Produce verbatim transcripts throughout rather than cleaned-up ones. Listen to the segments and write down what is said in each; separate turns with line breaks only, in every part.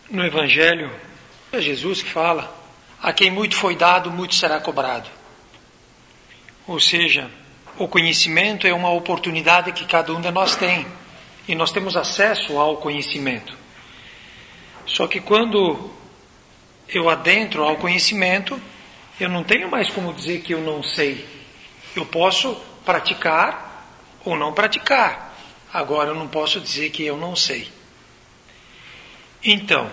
No Evangelho, é Jesus que fala: a quem muito foi dado, muito será cobrado. Ou seja, o conhecimento é uma oportunidade que cada um de nós tem. E nós temos acesso ao conhecimento. Só que quando eu adentro ao conhecimento, eu não tenho mais como dizer que eu não sei. Eu posso praticar ou não praticar. Agora eu não posso dizer que eu não sei. Então,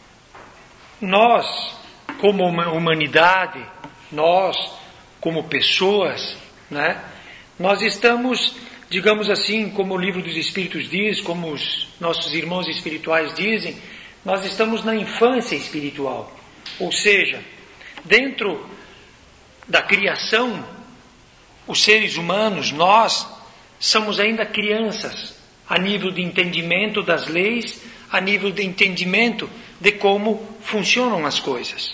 nós, como humanidade, nós, como pessoas, né, nós estamos, digamos assim, como o Livro dos Espíritos diz, como os nossos irmãos espirituais dizem, nós estamos na infância espiritual. Ou seja, dentro da criação, os seres humanos, nós, somos ainda crianças, a nível de entendimento das leis, a nível de entendimento de como funcionam as coisas.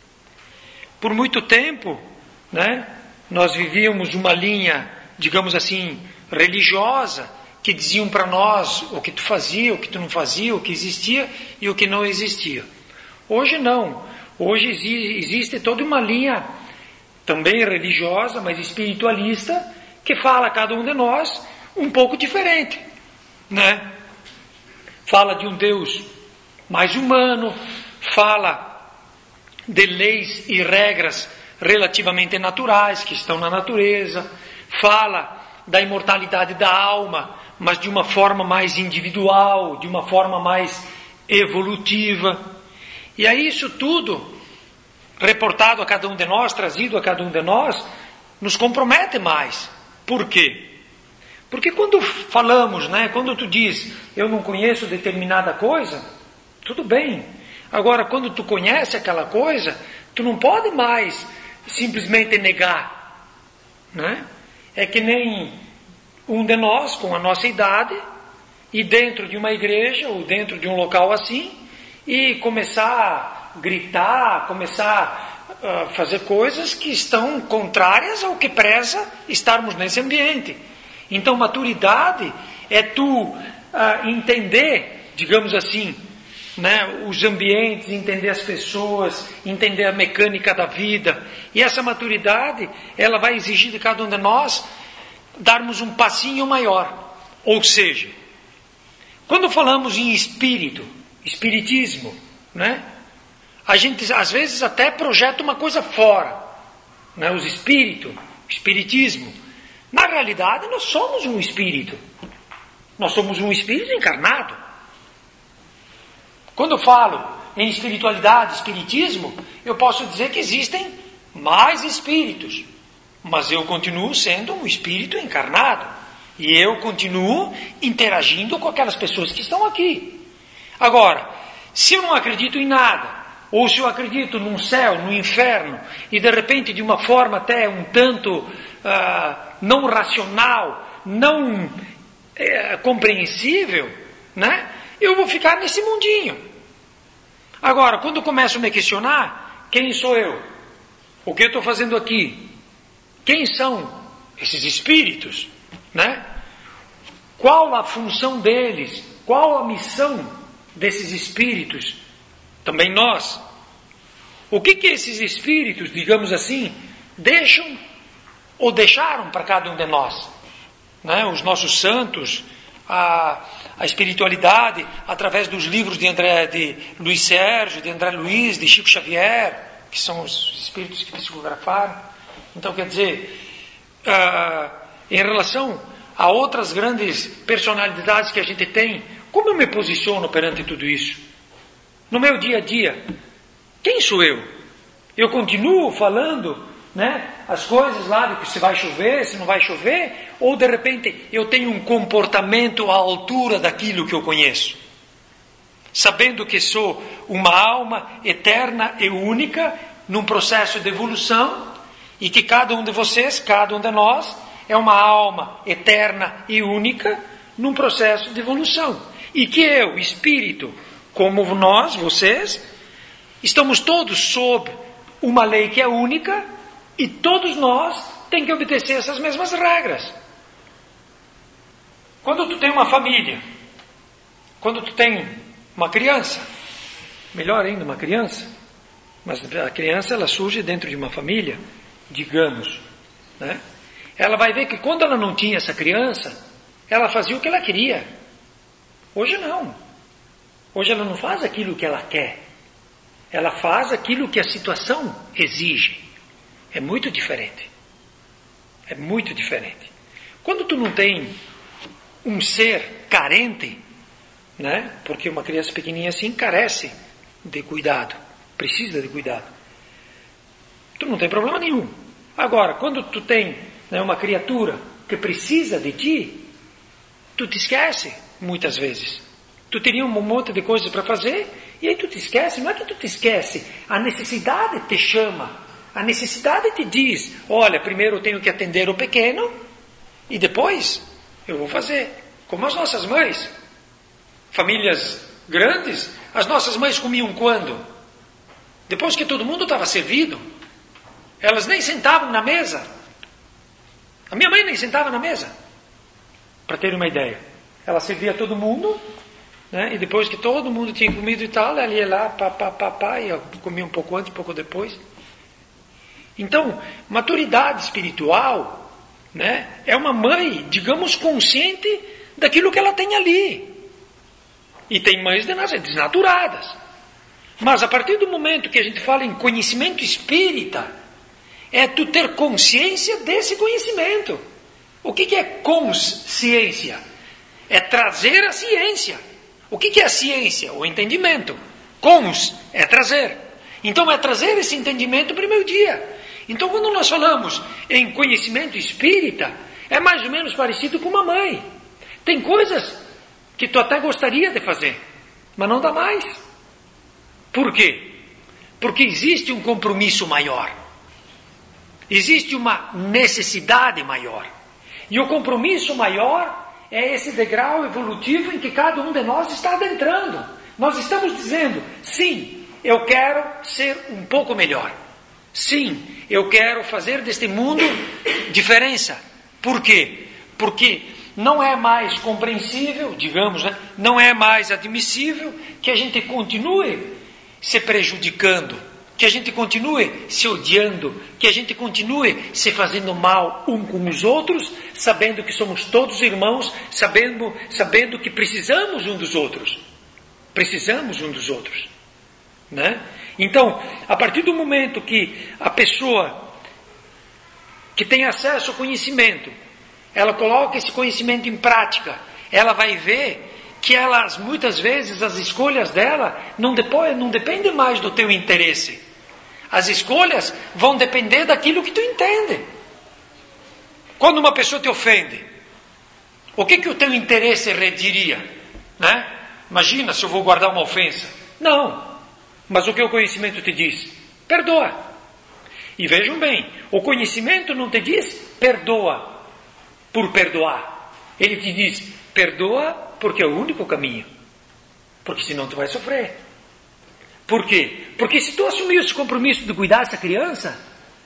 Por muito tempo, né, nós vivíamos uma linha, digamos assim, religiosa, que diziam para nós o que tu fazia, o que tu não fazia, o que existia e o que não existia. Hoje não. Hoje existe toda uma linha também religiosa, mas espiritualista, que fala a cada um de nós um pouco diferente, né? Fala de um Deus mais humano, fala de leis e regras relativamente naturais que estão na natureza, fala da imortalidade da alma, mas de uma forma mais individual, de uma forma mais evolutiva. E aí isso tudo, reportado a cada um de nós, trazido a cada um de nós, nos compromete mais. Por quê? Porque quando falamos, né, quando tu diz, eu não conheço determinada coisa, tudo bem. Agora, quando tu conhece aquela coisa, tu não pode mais simplesmente negar, né? É que nem um de nós, com a nossa idade, ir dentro de uma igreja ou dentro de um local assim, e começar a gritar, começar a fazer coisas que estão contrárias ao que preza estarmos nesse ambiente. Então, maturidade é tu uh, entender, digamos assim, né, os ambientes, entender as pessoas, entender a mecânica da vida. E essa maturidade, ela vai exigir de cada um de nós darmos um passinho maior. Ou seja, quando falamos em espírito, espiritismo, né, a gente às vezes até projeta uma coisa fora, né, os espíritos, espiritismo. Na realidade, nós somos um espírito. Nós somos um espírito encarnado. Quando eu falo em espiritualidade, espiritismo, eu posso dizer que existem mais espíritos. Mas eu continuo sendo um espírito encarnado. E eu continuo interagindo com aquelas pessoas que estão aqui. Agora, se eu não acredito em nada, ou se eu acredito num céu, num inferno, e de repente de uma forma até um tanto uh, não racional, não uh, compreensível, né? Eu vou ficar nesse mundinho. Agora, quando eu começo a me questionar, quem sou eu? O que eu estou fazendo aqui? Quem são esses espíritos, né? Qual a função deles? Qual a missão desses espíritos? Também nós. O que que esses espíritos, digamos assim, deixam ou deixaram para cada um de nós? Né? Os nossos santos, a, a espiritualidade, através dos livros de, André, de Luiz Sérgio, de André Luiz, de Chico Xavier, que são os espíritos que psicografaram. Então, quer dizer, uh, em relação a outras grandes personalidades que a gente tem, como eu me posiciono perante tudo isso? No meu dia a dia, quem sou eu? Eu continuo falando, né, as coisas lá de que se vai chover, se não vai chover, ou de repente eu tenho um comportamento à altura daquilo que eu conheço? Sabendo que sou uma alma eterna e única, num processo de evolução, e que cada um de vocês, cada um de nós, é uma alma eterna e única, num processo de evolução. E que eu, espírito, como nós, vocês, estamos todos sob uma lei que é única e todos nós temos que obedecer essas mesmas regras. Quando tu tem uma família, quando tu tem uma criança, melhor ainda, uma criança. Mas a criança, ela surge dentro de uma família, digamos, né? Ela vai ver que quando ela não tinha essa criança, ela fazia o que ela queria. Hoje não. Hoje ela não faz aquilo que ela quer. Ela faz aquilo que a situação exige. É muito diferente. É muito diferente. Quando tu não tem um ser carente, né? Porque uma criança pequenininha assim carece de cuidado, precisa de cuidado. Tu não tem problema nenhum. Agora, quando tu tem, né, uma criatura que precisa de ti, tu te esquece muitas vezes. Tu teria um monte de coisas para fazer e aí tu te esquece. Não é que tu te esquece, a necessidade te chama, a necessidade te diz: olha, primeiro eu tenho que atender o pequeno e depois eu vou fazer. Como as nossas mães, famílias grandes, as nossas mães comiam quando? Depois que todo mundo estava servido. Elas nem sentavam na mesa. A minha mãe nem sentava na mesa. Para ter uma ideia. Ela servia todo mundo, né? E depois que todo mundo tinha comido e tal, ela ia lá, pá, pá, pá, pá, e eu comia um pouco antes, um pouco depois. Então, maturidade espiritual, né, é uma mãe, digamos, consciente daquilo que ela tem ali. E tem mães desnaturadas. Mas a partir do momento que a gente fala em conhecimento espírita, é tu ter consciência desse conhecimento. O que, que é consciência? É trazer a ciência. O que, que é a ciência? O entendimento. Cons é trazer. Então é trazer esse entendimento para o meu dia. Então quando nós falamos em conhecimento espírita, é mais ou menos parecido com uma mãe. Tem coisas que tu até gostaria de fazer, mas não dá mais. Por quê? Porque existe um compromisso maior. Existe uma necessidade maior. E o compromisso maior é esse degrau evolutivo em que cada um de nós está adentrando. Nós estamos dizendo: sim, eu quero ser um pouco melhor. Sim, eu quero fazer deste mundo diferença. Por quê? Porque não é mais compreensível, digamos, né? Não é mais admissível que a gente continue se prejudicando, que a gente continue se odiando, que a gente continue se fazendo mal um com os outros, sabendo que somos todos irmãos, sabendo, sabendo que precisamos um dos outros. Precisamos um dos outros. Né? Então, a partir do momento que a pessoa que tem acesso ao conhecimento, ela coloca esse conhecimento em prática, ela vai ver que elas, muitas vezes, as escolhas dela não, depois, não dependem mais do teu interesse. As escolhas vão depender daquilo que tu entende. Quando uma pessoa te ofende, o que, que o teu interesse diria? Né? Imagina se eu vou guardar uma ofensa. Não. Mas o que o conhecimento te diz? Perdoa. E vejam bem, o conhecimento não te diz perdoa por perdoar. Ele te diz perdoa porque é o único caminho. Porque senão tu vai sofrer. Por quê? Porque se tu assumir esse compromisso de cuidar dessa criança,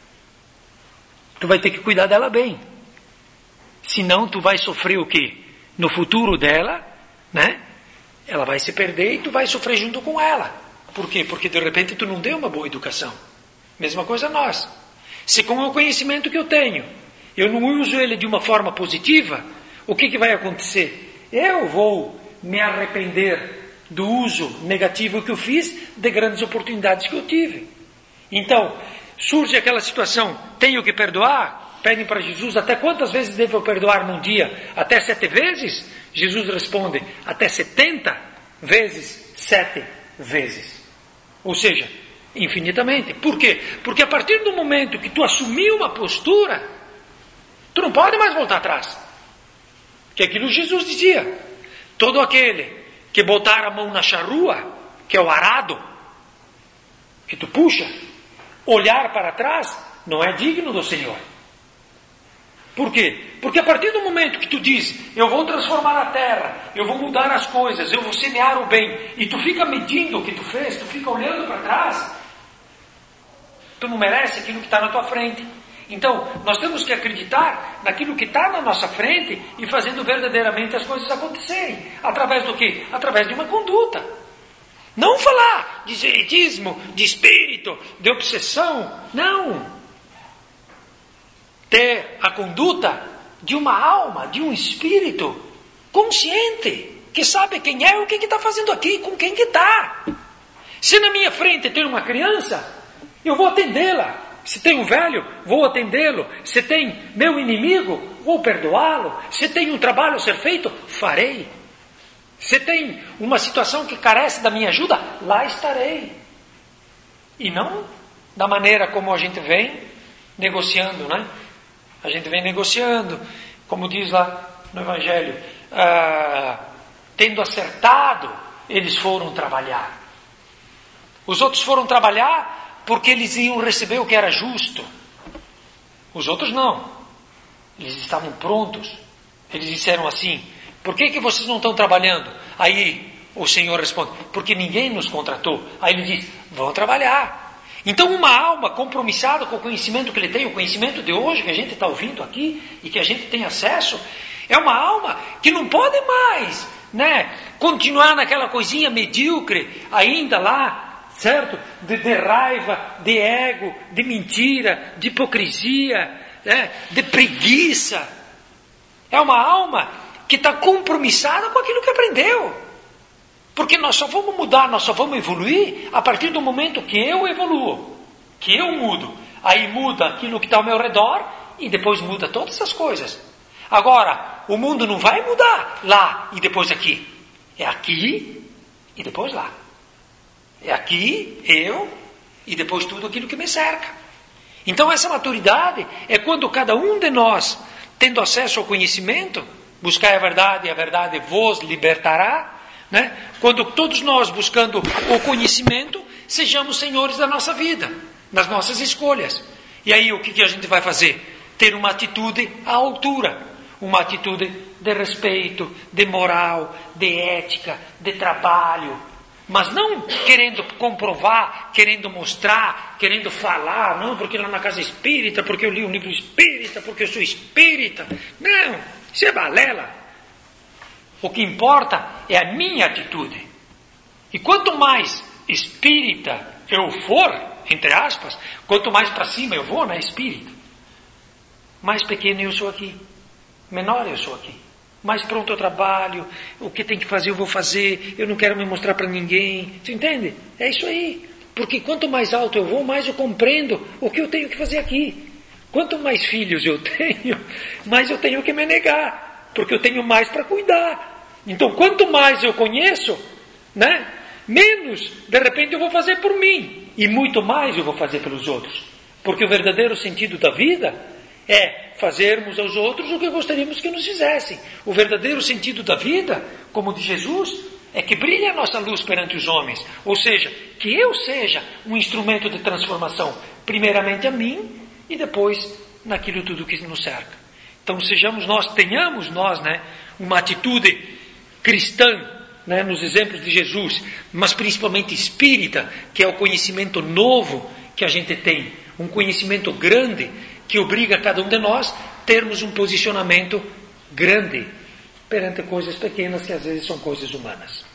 tu vai ter que cuidar dela bem. Senão tu vai sofrer o quê? No futuro dela, né? Ela vai se perder e tu vai sofrer junto com ela. Por quê? Porque de repente tu não deu uma boa educação. Mesma coisa nós. Se com o conhecimento que eu tenho, eu não uso ele de uma forma positiva, o que, que vai acontecer? Eu vou me arrepender do uso negativo que eu fiz de grandes oportunidades que eu tive. Então, surge aquela situação, tenho que perdoar? Pedem para Jesus, até quantas vezes devo eu perdoar num dia? Até sete vezes? Jesus responde, até setenta vezes sete vezes. Ou seja, infinitamente. Por quê? Porque a partir do momento que tu assumiu uma postura, tu não pode mais voltar atrás. Que é aquilo que Jesus dizia. Todo aquele que botar a mão na charrua, que é o arado, que tu puxa, olhar para trás, não é digno do Senhor. Por quê? Porque a partir do momento que tu diz, eu vou transformar a terra, eu vou mudar as coisas, eu vou semear o bem, e tu fica medindo o que tu fez, tu fica olhando para trás, tu não merece aquilo que está na tua frente. Então, nós temos que acreditar naquilo que está na nossa frente e fazendo verdadeiramente as coisas acontecerem. Através do quê? Através de uma conduta. Não falar de espiritismo, de espírito, de obsessão. Não. Ter a conduta de uma alma, de um espírito consciente, que sabe quem é, o que está fazendo aqui, com quem que está. Se na minha frente tem uma criança, eu vou atendê-la. Se tem um velho, vou atendê-lo. Se tem meu inimigo, vou perdoá-lo. Se tem um trabalho a ser feito, farei. Se tem uma situação que carece da minha ajuda, lá estarei. E não da maneira como a gente vem negociando, né? A gente vem negociando, como diz lá no Evangelho, ah, tendo acertado, eles foram trabalhar. Os outros foram trabalhar porque eles iam receber o que era justo. Os outros não. Eles estavam prontos. Eles disseram assim: por que, que vocês não estão trabalhando? Aí o Senhor responde: porque ninguém nos contratou. Aí ele diz: vão trabalhar. Então uma alma compromissada com o conhecimento que ele tem, o conhecimento de hoje que a gente está ouvindo aqui e que a gente tem acesso, é uma alma que não pode mais, né, continuar naquela coisinha medíocre ainda lá, certo? De, de raiva, de ego, de mentira, de hipocrisia, né? De preguiça. É uma alma que está compromissada com aquilo que aprendeu. Porque nós só vamos mudar, nós só vamos evoluir a partir do momento que eu evoluo, que eu mudo. Aí muda aquilo que está ao meu redor e depois muda todas as coisas. Agora, o mundo não vai mudar lá e depois aqui. É aqui e depois lá. É aqui, eu, e depois tudo aquilo que me cerca. Então essa maturidade é quando cada um de nós, tendo acesso ao conhecimento, buscar a verdade e a verdade vos libertará, né? Quando todos nós, buscando o conhecimento, sejamos senhores da nossa vida, das nossas escolhas. E aí o que, que a gente vai fazer? Ter uma atitude à altura, uma atitude de respeito, de moral, de ética, de trabalho, mas não querendo comprovar, querendo mostrar, querendo falar, não, porque lá na casa espírita, porque eu li um livro espírita, porque eu sou espírita. Não, isso é balela. O que importa é a minha atitude. E quanto mais espírita eu for, entre aspas, quanto mais para cima eu vou na espírita, mais pequeno eu sou aqui, menor eu sou aqui. Mais pronto eu trabalho, o que tem que fazer eu vou fazer, eu não quero me mostrar para ninguém. Você entende? É isso aí. Porque quanto mais alto eu vou, mais eu compreendo o que eu tenho que fazer aqui. Quanto mais filhos eu tenho, mais eu tenho que me negar. Porque eu tenho mais para cuidar. Então, quanto mais eu conheço, né, menos, de repente, eu vou fazer por mim. E muito mais eu vou fazer pelos outros. Porque o verdadeiro sentido da vida é fazermos aos outros o que gostaríamos que nos fizessem. O verdadeiro sentido da vida, como de Jesus, é que brilhe a nossa luz perante os homens. Ou seja, que eu seja um instrumento de transformação, primeiramente a mim e depois naquilo tudo que nos cerca. Então sejamos nós, tenhamos nós, né, uma atitude cristã, né, nos exemplos de Jesus, mas principalmente espírita, que é o conhecimento novo que a gente tem, um conhecimento grande que obriga cada um de nós a termos um posicionamento grande perante coisas pequenas que às vezes são coisas humanas.